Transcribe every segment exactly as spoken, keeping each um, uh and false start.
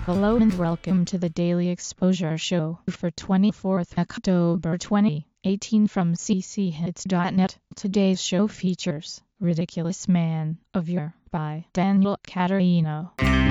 Hello and welcome to the Daily Exposure Show for twenty-fourth October twenty eighteen from c c hits dot net. Today's show features Ridiculous Man of Year by Daniel Caterino.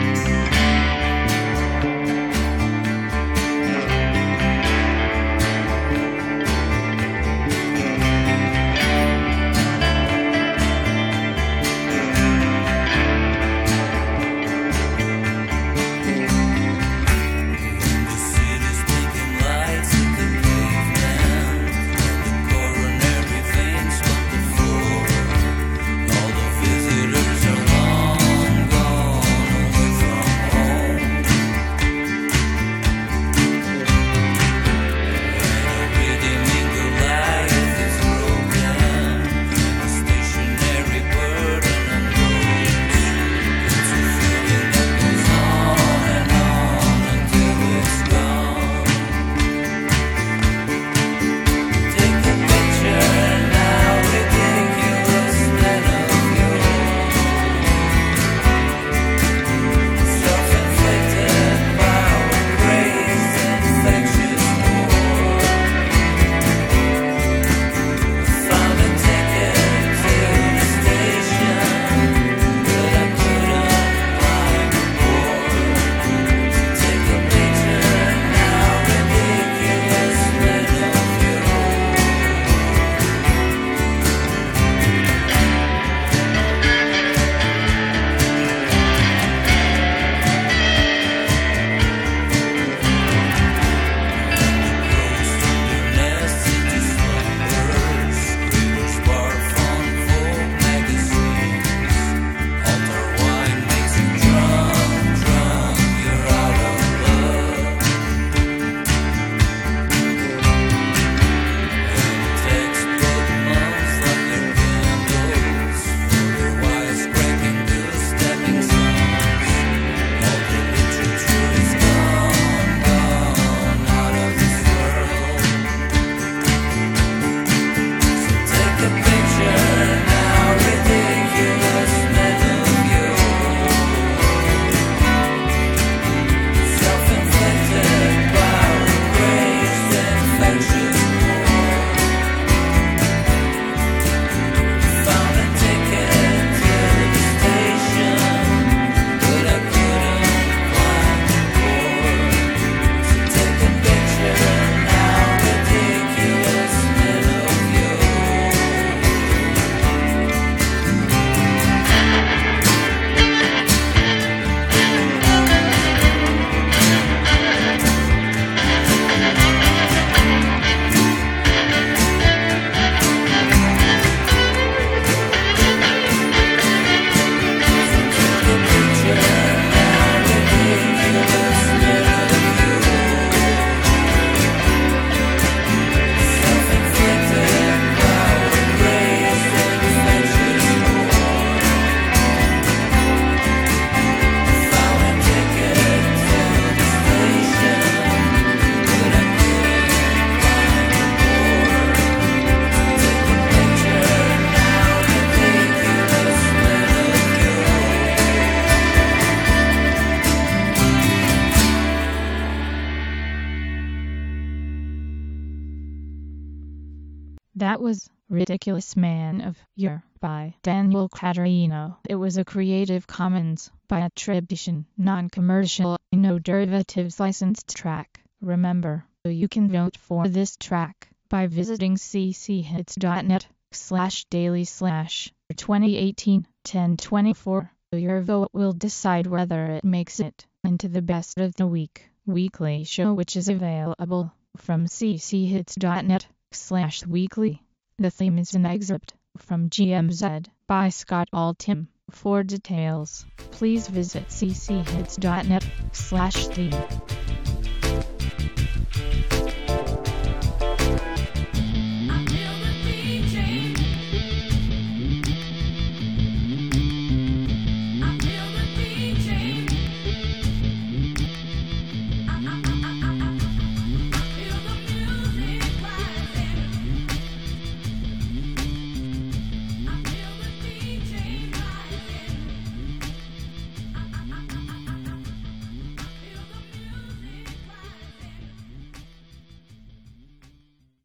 That was Ridiculous Man of Year by Daniel Caterino. It was a Creative Commons by attribution, non-commercial, no derivatives licensed track. Remember, you can vote for this track by visiting c c hits dot net slash daily slash twenty eighteen ten twenty-four. Your vote will decide whether it makes it into the best of the week weekly show, which is available from c c hits dot net slash weekly. The theme is an excerpt from G M Z by Scott Altham. For details, please visit c c hits dot net slash theme.